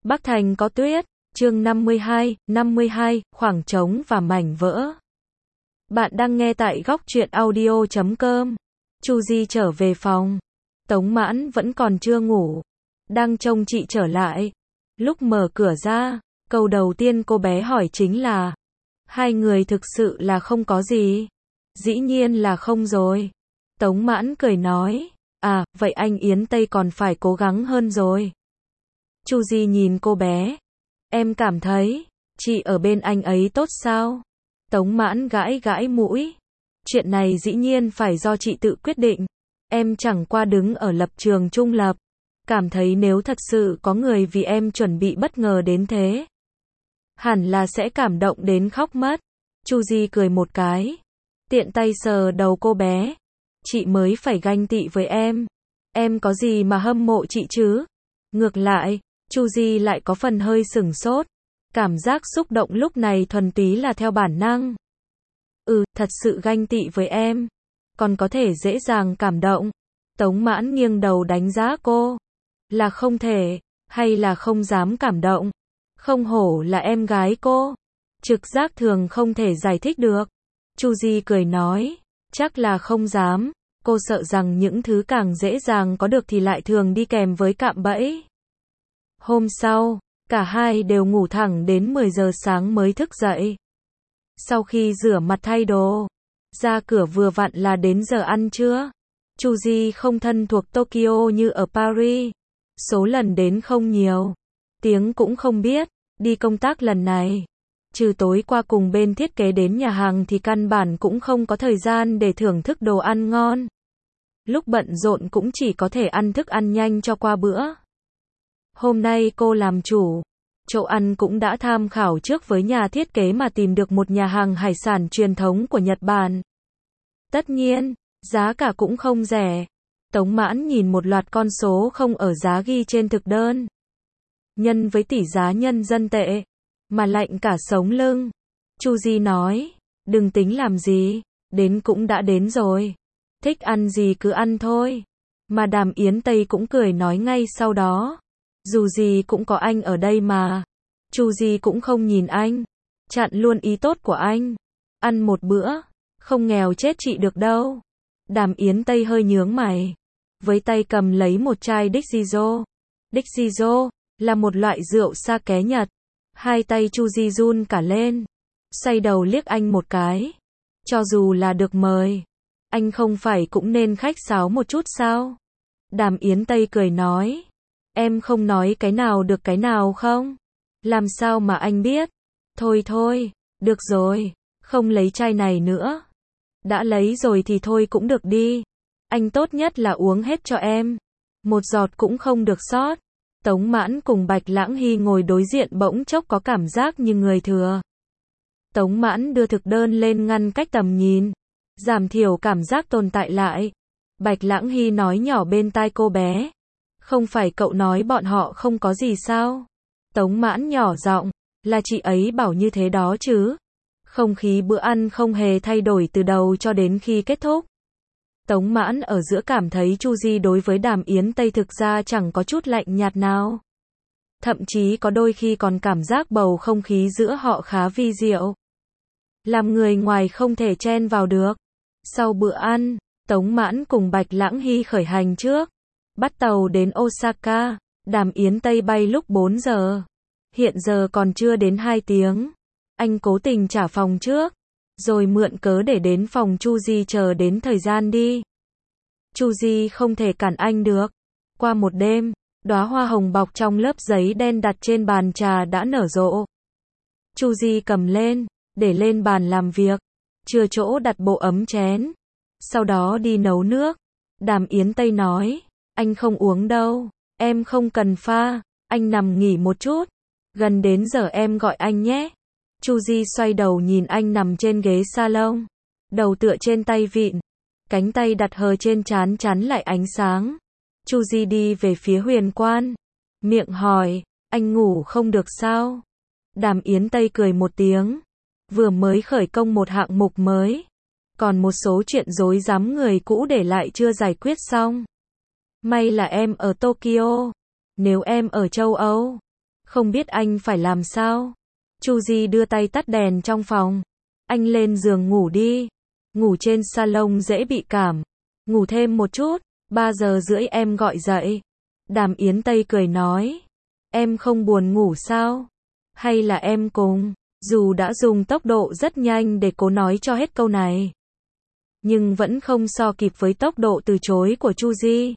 Bắc Thành có tuyết. Chương 52, khoảng trống và mảnh vỡ. Bạn đang nghe tại góc truyện audio.com. Chu Di trở về phòng. Tống Mãn vẫn còn chưa ngủ. Đang trông chị trở lại. Lúc mở cửa ra, câu đầu tiên cô bé hỏi chính là: hai người thực sự là không có gì? Dĩ nhiên là không rồi. Tống Mãn cười nói: à, vậy anh Yến Tây còn phải cố gắng hơn rồi. Chu Di nhìn cô bé. Em cảm thấy, chị ở bên anh ấy tốt sao? Tống Mãn gãi gãi mũi. Chuyện này dĩ nhiên phải do chị tự quyết định. Em chẳng qua đứng ở lập trường trung lập. Cảm thấy nếu thật sự có người vì em chuẩn bị bất ngờ đến thế, hẳn là sẽ cảm động đến khóc mất. Chu Di cười một cái. Tiện tay sờ đầu cô bé. Chị mới phải ganh tị với em. Em có gì mà hâm mộ chị chứ? Ngược lại, Chu Di lại có phần hơi sửng sốt. Cảm giác xúc động lúc này thuần túy là theo bản năng. Thật sự ganh tị với em. Còn có thể dễ dàng cảm động. Tống Mãn nghiêng đầu đánh giá cô. Là không thể, hay là không dám cảm động? Không hổ là em gái cô. Trực giác thường không thể giải thích được. Chu Di cười nói, chắc là không dám. Cô sợ rằng những thứ càng dễ dàng có được thì lại thường đi kèm với cạm bẫy. Hôm sau, cả hai đều ngủ thẳng đến 10 giờ sáng mới thức dậy. Sau khi rửa mặt thay đồ, ra cửa vừa vặn là đến giờ ăn trưa. Chu Di không thân thuộc Tokyo như ở Paris. Số lần đến không nhiều. Tiếng cũng không biết. Đi công tác lần này, trừ tối qua cùng bên thiết kế đến nhà hàng thì căn bản cũng không có thời gian để thưởng thức đồ ăn ngon. Lúc bận rộn cũng chỉ có thể ăn thức ăn nhanh cho qua bữa. Hôm nay cô làm chủ. Chỗ ăn cũng đã tham khảo trước với nhà thiết kế mà tìm được một nhà hàng hải sản truyền thống của Nhật Bản. Tất nhiên, giá cả cũng không rẻ. Tống Mãn nhìn một loạt con số không ở giá ghi trên thực đơn. Nhân với tỷ giá nhân dân tệ, mà lạnh cả sống lưng. Chu Di nói, đừng tính làm gì, đến cũng đã đến rồi. Thích ăn gì cứ ăn thôi. Mà Đàm Yến Tây cũng cười nói ngay sau đó. Dù gì cũng có anh ở đây mà. Chu Di cũng không nhìn anh. Chặn luôn ý tốt của anh. Ăn một bữa, không nghèo chết chị được đâu. Đàm Yến Tây hơi nhướng mày. Với tay cầm lấy một chai Dixizo. Dixizo là một loại rượu sake Nhật. Hai tay Chu Di run cả lên. Xoay đầu liếc anh một cái. Cho dù là được mời, anh không phải cũng nên khách sáo một chút sao? Đàm Yến Tây cười nói. Em không nói cái nào được cái nào không? Làm sao mà anh biết? Thôi, được rồi, không lấy chai này nữa. Đã lấy rồi thì thôi cũng được đi. Anh tốt nhất là uống hết cho em. Một giọt cũng không được sót. Tống Mãn cùng Bạch Lãng Hy ngồi đối diện bỗng chốc có cảm giác như người thừa. Tống Mãn đưa thực đơn lên ngăn cách tầm nhìn, giảm thiểu cảm giác tồn tại lại. Bạch Lãng Hy nói nhỏ bên tai cô bé. Không phải cậu nói bọn họ không có gì sao? Tống Mãn nhỏ giọng, là chị ấy bảo như thế đó chứ. Không khí bữa ăn không hề thay đổi từ đầu cho đến khi kết thúc. Tống Mãn ở giữa cảm thấy Chu Di đối với Đàm Yến Tây thực ra chẳng có chút lạnh nhạt nào. Thậm chí có đôi khi còn cảm giác bầu không khí giữa họ khá vi diệu. Làm người ngoài không thể chen vào được. Sau bữa ăn, Tống Mãn cùng Bạch Lãng Hy khởi hành trước. Bắt tàu đến Osaka, Đàm Yến Tây bay lúc 4 giờ. Hiện giờ còn chưa đến 2 tiếng. Anh cố tình trả phòng trước, rồi mượn cớ để đến phòng Chu Di chờ đến thời gian đi. Chu Di không thể cản anh được. Qua một đêm, đóa hoa hồng bọc trong lớp giấy đen đặt trên bàn trà đã nở rộ. Chu Di cầm lên, để lên bàn làm việc, chừa chỗ đặt bộ ấm chén. Sau đó đi nấu nước. Đàm Yến Tây nói, anh không uống đâu, em không cần pha, anh nằm nghỉ một chút. Gần đến giờ em gọi anh nhé. Chu Di xoay đầu nhìn anh nằm trên ghế salon, đầu tựa trên tay vịn, cánh tay đặt hờ trên trán chắn lại ánh sáng. Chu Di đi về phía Huyền Quan, miệng hỏi, anh ngủ không được sao? Đàm Yến Tây cười một tiếng, vừa mới khởi công một hạng mục mới, còn một số chuyện rối rắm người cũ để lại chưa giải quyết xong. May là em ở Tokyo, nếu em ở châu Âu, Không biết anh phải làm sao? Chu Di đưa tay tắt đèn trong phòng. Anh lên giường ngủ đi. Ngủ trên salon dễ bị cảm. Ngủ thêm một chút, 3 giờ rưỡi em gọi dậy. Đàm Yến Tây cười nói. Em không buồn ngủ sao? Hay là em cùng? Dù đã dùng tốc độ rất nhanh để cố nói cho hết câu này, nhưng vẫn không so kịp với tốc độ từ chối của Chu Di.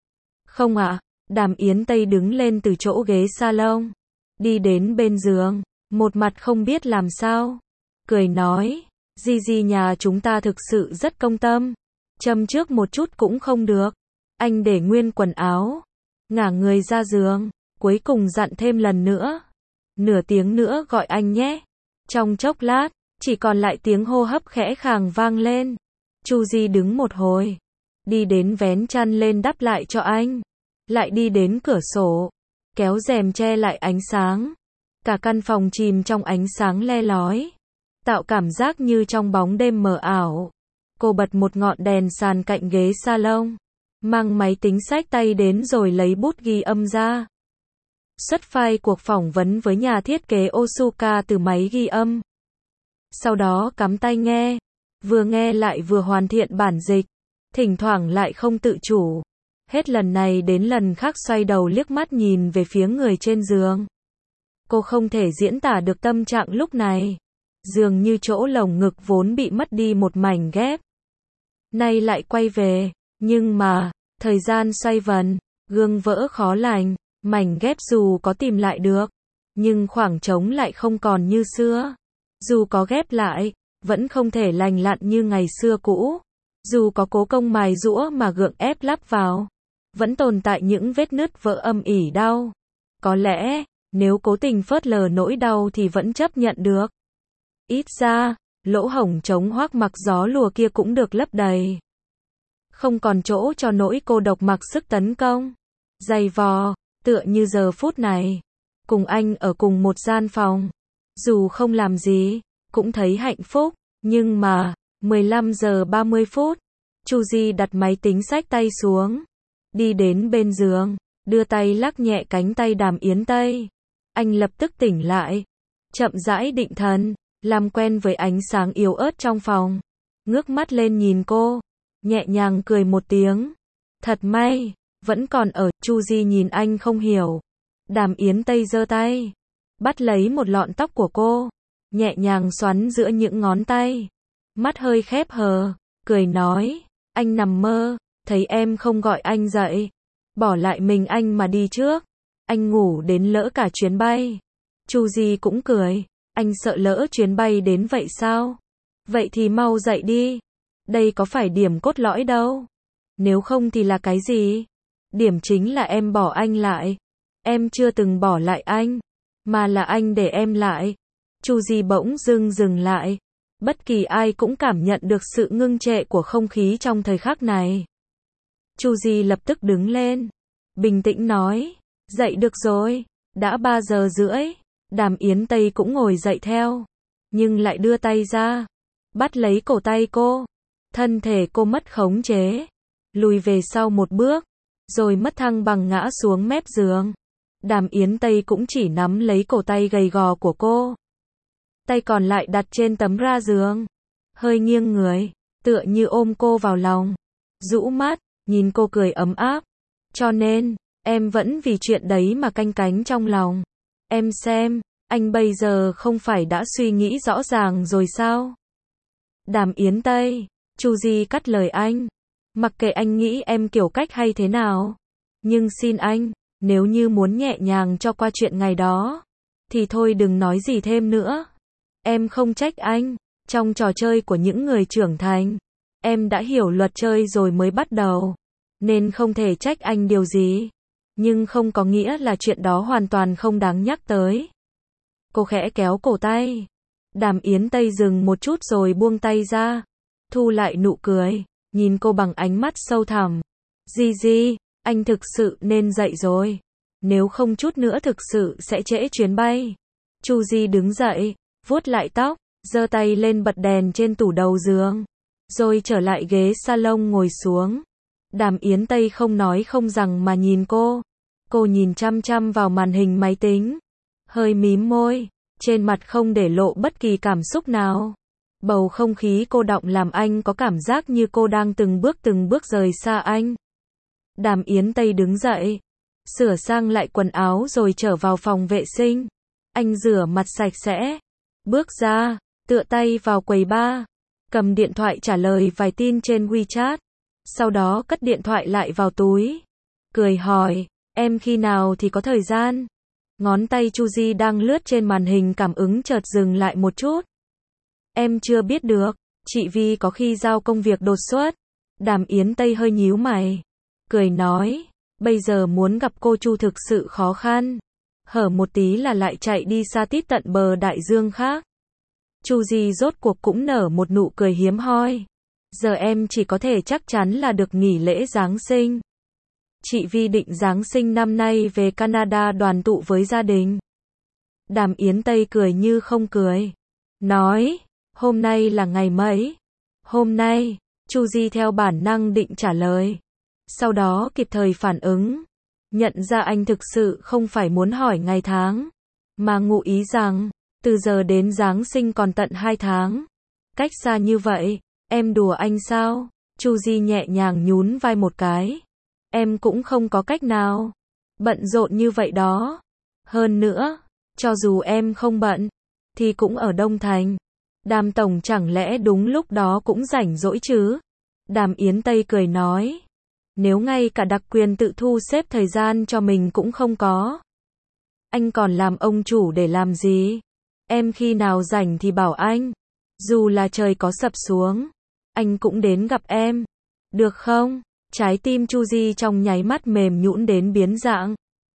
Không ạ. Đàm Yến Tây đứng lên từ chỗ ghế salon, đi đến bên giường, một mặt không biết làm sao. Cười nói, Di Di nhà chúng ta thực sự rất công tâm. Châm trước một chút cũng không được. Anh để nguyên quần áo, ngả người ra giường, cuối cùng dặn thêm lần nữa. Nửa tiếng nữa gọi anh nhé. Trong chốc lát, chỉ còn lại tiếng hô hấp khẽ khàng vang lên. Chu Di đứng một hồi, đi đến vén chăn lên đắp lại cho anh. Lại đi đến cửa sổ, kéo rèm che lại ánh sáng. Cả căn phòng chìm trong ánh sáng le lói, tạo cảm giác như trong bóng đêm mờ ảo. Cô bật một ngọn đèn sàn cạnh ghế salon, mang máy tính xách tay đến rồi lấy bút ghi âm ra. Xuất file cuộc phỏng vấn với nhà thiết kế Osuka từ máy ghi âm. Sau đó cắm tai nghe, vừa nghe lại vừa hoàn thiện bản dịch, thỉnh thoảng lại không tự chủ. Hết lần này đến lần khác xoay đầu liếc mắt nhìn về phía người trên giường. Cô không thể diễn tả được tâm trạng lúc này. Dường như chỗ lồng ngực vốn bị mất đi một mảnh ghép, nay lại quay về. Nhưng mà, thời gian xoay vần, gương vỡ khó lành, mảnh ghép dù có tìm lại được, nhưng khoảng trống lại không còn như xưa. Dù có ghép lại, vẫn không thể lành lặn như ngày xưa cũ. Dù có cố công mài giũa mà gượng ép lắp vào, vẫn tồn tại những vết nứt vỡ âm ỉ đau. Có lẽ, nếu cố tình phớt lờ nỗi đau thì vẫn chấp nhận được. Ít ra, lỗ hổng chống hoác mặc gió lùa kia cũng được lấp đầy. Không còn chỗ cho nỗi cô độc mặc sức tấn công, dày vò, tựa như giờ phút này. Cùng anh ở cùng một gian phòng. Dù không làm gì, cũng thấy hạnh phúc. Nhưng mà, 15 giờ 30 phút, Chu Di đặt máy tính xách tay xuống. Đi đến bên giường, đưa tay lắc nhẹ cánh tay Đàm Yến Tây. Anh lập tức tỉnh lại, chậm rãi định thần, làm quen với ánh sáng yếu ớt trong phòng. Ngước mắt lên nhìn cô, nhẹ nhàng cười một tiếng. Thật may, vẫn còn ở. Chu Di nhìn anh không hiểu. Đàm Yến Tây giơ tay, bắt lấy một lọn tóc của cô, nhẹ nhàng xoắn giữa những ngón tay. Mắt hơi khép hờ, cười nói, anh nằm mơ, thấy em không gọi anh dậy, bỏ lại mình anh mà đi trước. Anh ngủ đến lỡ cả chuyến bay. Chu Di cũng cười, anh sợ lỡ chuyến bay đến vậy sao? Vậy thì mau dậy đi. Đây có phải điểm cốt lõi đâu. Nếu không thì là cái gì? Điểm chính là em bỏ anh lại. Em chưa từng bỏ lại anh, mà là anh để em lại. Chu Di bỗng dưng dừng lại. Bất kỳ ai cũng cảm nhận được sự ngưng trệ của không khí trong thời khắc này. Chu Di lập tức đứng lên, bình tĩnh nói, dậy được rồi, đã 3 giờ rưỡi. Đàm Yến Tây cũng ngồi dậy theo, nhưng lại đưa tay ra, bắt lấy cổ tay cô. Thân thể cô mất khống chế, lùi về sau một bước, rồi mất thăng bằng ngã xuống mép giường. Đàm Yến Tây cũng chỉ nắm lấy cổ tay gầy gò của cô, tay còn lại đặt trên tấm ra giường, hơi nghiêng người, tựa như ôm cô vào lòng, rũ mắt, nhìn cô cười ấm áp. Cho nên, em vẫn vì chuyện đấy mà canh cánh trong lòng. Em xem, anh bây giờ không phải đã suy nghĩ rõ ràng rồi sao? Đàm Yến Tây, Chu Di cắt lời anh. Mặc kệ anh nghĩ em kiểu cách hay thế nào, nhưng xin anh, nếu như muốn nhẹ nhàng cho qua chuyện ngày đó, thì thôi đừng nói gì thêm nữa. Em không trách anh, trong trò chơi của những người trưởng thành, em đã hiểu luật chơi rồi mới bắt đầu, nên không thể trách anh điều gì. Nhưng không có nghĩa là chuyện đó hoàn toàn không đáng nhắc tới. Cô khẽ kéo cổ tay. Đàm Yến Tây dừng một chút rồi buông tay ra, thu lại nụ cười, nhìn cô bằng ánh mắt sâu thẳm. Di Di, anh thực sự nên dậy rồi. Nếu không chút nữa thực sự sẽ trễ chuyến bay. Chu Di đứng dậy, vuốt lại tóc, giơ tay lên bật đèn trên tủ đầu giường, rồi trở lại ghế salon ngồi xuống. Đàm Yến Tây không nói không rằng mà nhìn cô. Cô nhìn chăm chăm vào màn hình máy tính, hơi mím môi, trên mặt không để lộ bất kỳ cảm xúc nào. Bầu không khí cô đọng làm anh có cảm giác như cô đang từng bước rời xa anh. Đàm Yến Tây đứng dậy, sửa sang lại quần áo rồi trở vào phòng vệ sinh. Anh rửa mặt sạch sẽ, bước ra, tựa tay vào quầy bar, cầm điện thoại trả lời vài tin trên WeChat, sau đó cất điện thoại lại vào túi, cười hỏi, em khi nào thì có thời gian? Ngón tay Chu Di đang lướt trên màn hình cảm ứng chợt dừng lại một chút. Em chưa biết được, chị Vi có khi giao công việc đột xuất. Đàm Yến Tây hơi nhíu mày, cười nói, bây giờ muốn gặp cô Chu thực sự khó khăn. Hở một tí là lại chạy đi xa tít tận bờ đại dương khác. Chu Di rốt cuộc cũng nở một nụ cười hiếm hoi. Giờ em chỉ có thể chắc chắn là được nghỉ lễ Giáng sinh. Chị Vi định Giáng sinh năm nay về Canada đoàn tụ với gia đình. Đàm Yến Tây cười như không cười, nói, hôm nay là ngày mấy? Hôm nay, Chu Di theo bản năng định trả lời. Sau đó kịp thời phản ứng, nhận ra anh thực sự không phải muốn hỏi ngày tháng, mà ngụ ý rằng, từ giờ đến Giáng sinh còn tận 2 tháng. Cách xa như vậy, em đùa anh sao? Chu Di nhẹ nhàng nhún vai một cái. Em cũng không có cách nào. Bận rộn như vậy đó. Hơn nữa, cho dù em không bận, thì cũng ở Đông Thành. Đàm tổng chẳng lẽ đúng lúc đó cũng rảnh rỗi chứ? Đàm Yến Tây cười nói. Nếu ngay cả đặc quyền tự thu xếp thời gian cho mình cũng không có, anh còn làm ông chủ để làm gì? Em khi nào rảnh thì bảo anh. Dù là trời có sập xuống, anh cũng đến gặp em. Được không? Trái tim Chu Di trong nháy mắt mềm nhũn đến biến dạng.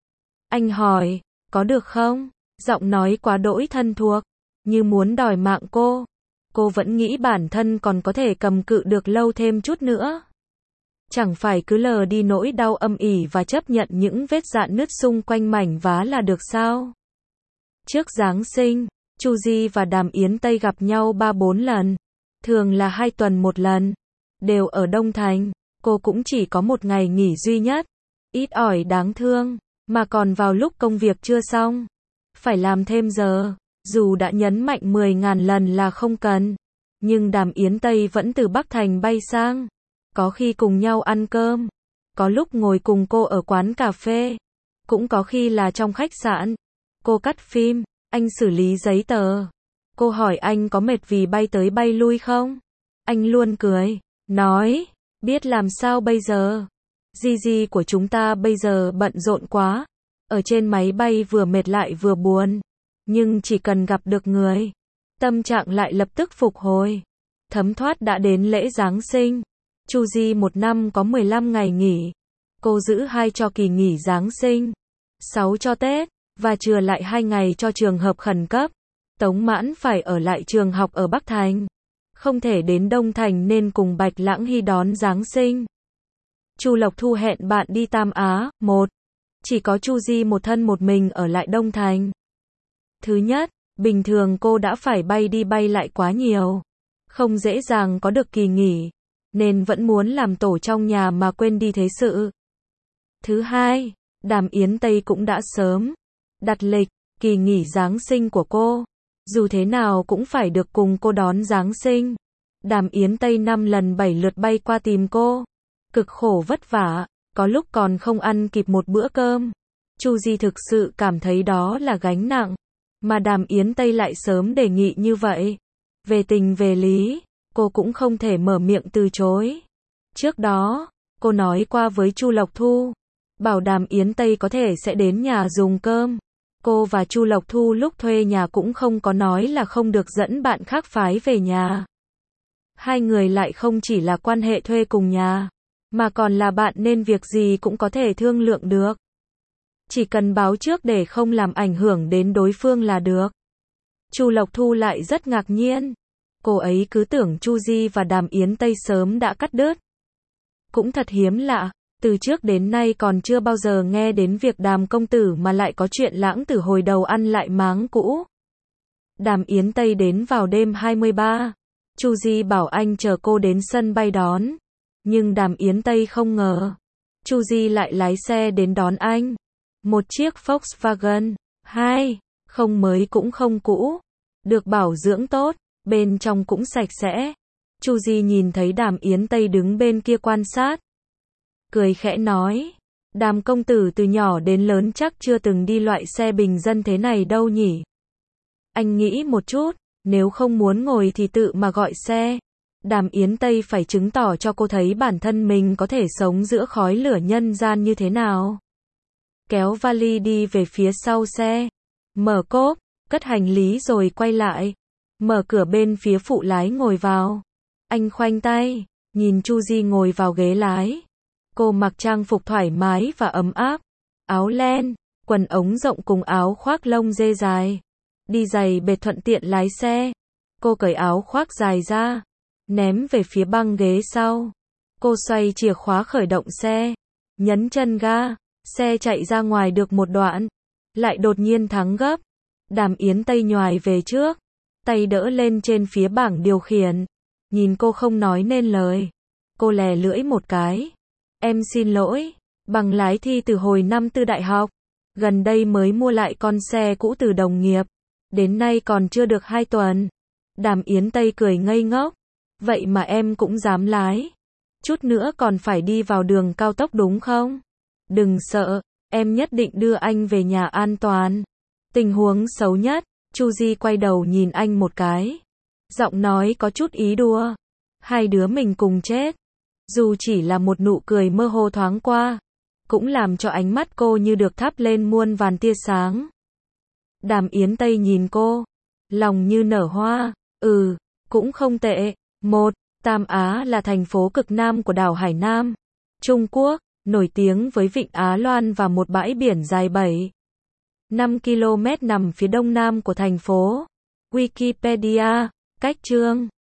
Anh hỏi, có được không? Giọng nói quá đỗi thân thuộc, như muốn đòi mạng cô. Cô vẫn nghĩ bản thân còn có thể cầm cự được lâu thêm chút nữa. Chẳng phải cứ lờ đi nỗi đau âm ỉ và chấp nhận những vết rạn nứt xung quanh mảnh vá là được sao? Trước Giáng sinh, Chu Di và Đàm Yến Tây gặp nhau 3-4 lần, thường là 2 tuần một lần, đều ở Đông Thành. Cô cũng chỉ có một ngày nghỉ duy nhất, ít ỏi đáng thương, mà còn vào lúc công việc chưa xong, phải làm thêm giờ, dù đã nhấn mạnh 10.000 lần là không cần, nhưng Đàm Yến Tây vẫn từ Bắc Thành bay sang, có khi cùng nhau ăn cơm, có lúc ngồi cùng cô ở quán cà phê, cũng có khi là trong khách sạn. Cô cắt phim, anh xử lý giấy tờ. Cô hỏi anh có mệt vì bay tới bay lui không? Anh luôn cười, nói, biết làm sao bây giờ? Gigi của chúng ta bây giờ bận rộn quá. Ở trên máy bay vừa mệt lại vừa buồn. Nhưng chỉ cần gặp được người, tâm trạng lại lập tức phục hồi. Thấm thoát đã đến lễ Giáng sinh. Chu Di một năm có 15 ngày nghỉ. Cô giữ 2 cho kỳ nghỉ Giáng sinh, 6 cho Tết, và chừa lại 2 ngày cho trường hợp khẩn cấp. Tống Mãn phải ở lại trường học ở Bắc Thành, không thể đến Đông Thành nên cùng Bạch Lãng Hy đón Giáng sinh. Chu Lộc Thu hẹn bạn đi Tam Á, chỉ có Chu Di một thân một mình ở lại Đông Thành. Thứ nhất, bình thường cô đã phải bay đi bay lại quá nhiều, không dễ dàng có được kỳ nghỉ, nên vẫn muốn làm tổ trong nhà mà quên đi thế sự. Thứ hai, Đàm Yến Tây cũng đã sớm đặt lịch kỳ nghỉ Giáng sinh của cô, dù thế nào cũng phải được cùng cô đón Giáng sinh. Đàm Yến Tây 5 lần 7 lượt bay qua tìm cô, cực khổ vất vả, có lúc còn không ăn kịp một bữa cơm. Chu Di thực sự cảm thấy đó là gánh nặng, mà Đàm Yến Tây lại sớm đề nghị như vậy. Về tình về lý, cô cũng không thể mở miệng từ chối. Trước đó, cô nói qua với Chu Lộc Thu, bảo Đàm Yến Tây có thể sẽ đến nhà dùng cơm. Cô và Chu Lộc Thu lúc thuê nhà cũng không có nói là không được dẫn bạn khác phái về nhà. Hai người lại không chỉ là quan hệ thuê cùng nhà, mà còn là bạn nên việc gì cũng có thể thương lượng được. Chỉ cần báo trước để không làm ảnh hưởng đến đối phương là được. Chu Lộc Thu lại rất ngạc nhiên. Cô ấy cứ tưởng Chu Di và Đàm Yến Tây sớm đã cắt đứt. Cũng thật hiếm lạ, từ trước đến nay còn chưa bao giờ nghe đến việc Đàm công tử mà lại có chuyện lãng tử hồi đầu ăn lại máng cũ. Đàm Yến Tây đến vào đêm 23. Chu Di bảo anh chờ cô đến sân bay đón. Nhưng Đàm Yến Tây không ngờ, Chu Di lại lái xe đến đón anh. Một chiếc Volkswagen không mới cũng không cũ, được bảo dưỡng tốt, bên trong cũng sạch sẽ. Chu Di nhìn thấy Đàm Yến Tây đứng bên kia quan sát, cười khẽ nói, Đàm công tử từ nhỏ đến lớn chắc chưa từng đi loại xe bình dân thế này đâu nhỉ. Anh nghĩ một chút, nếu không muốn ngồi thì tự mà gọi xe. Đàm Yến Tây phải chứng tỏ cho cô thấy bản thân mình có thể sống giữa khói lửa nhân gian như thế nào. Kéo vali đi về phía sau xe, mở cốp, cất hành lý rồi quay lại, mở cửa bên phía phụ lái ngồi vào. Anh khoanh tay, nhìn Chu Di ngồi vào ghế lái. Cô mặc trang phục thoải mái và ấm áp, áo len, quần ống rộng cùng áo khoác lông dê dài, đi giày bệt thuận tiện lái xe. Cô cởi áo khoác dài ra, ném về phía băng ghế sau. Cô xoay chìa khóa khởi động xe, nhấn chân ga, xe chạy ra ngoài được một đoạn, lại đột nhiên thắng gấp. Đàm Yến Tây nhoài về trước, tay đỡ lên trên phía bảng điều khiển, nhìn cô không nói nên lời. Cô lè lưỡi một cái. Em xin lỗi, bằng lái thi từ hồi năm tư đại học, gần đây mới mua lại con xe cũ từ đồng nghiệp, đến nay còn chưa được 2 tuần. Đàm Yến Tây cười ngây ngốc, vậy mà em cũng dám lái, chút nữa còn phải đi vào đường cao tốc đúng không? Đừng sợ, em nhất định đưa anh về nhà an toàn. Tình huống xấu nhất, Chu Di quay đầu nhìn anh một cái, giọng nói có chút ý đùa, hai đứa mình cùng chết. Dù chỉ là một nụ cười mơ hồ thoáng qua, cũng làm cho ánh mắt cô như được thắp lên muôn vàn tia sáng. Đàm Yến Tây nhìn cô, lòng như nở hoa, cũng không tệ. Tam Á là thành phố cực nam của đảo Hải Nam, Trung Quốc, nổi tiếng với vịnh Á Loan và một bãi biển dài 7,5 km nằm phía đông nam của thành phố. Wikipedia, cách chương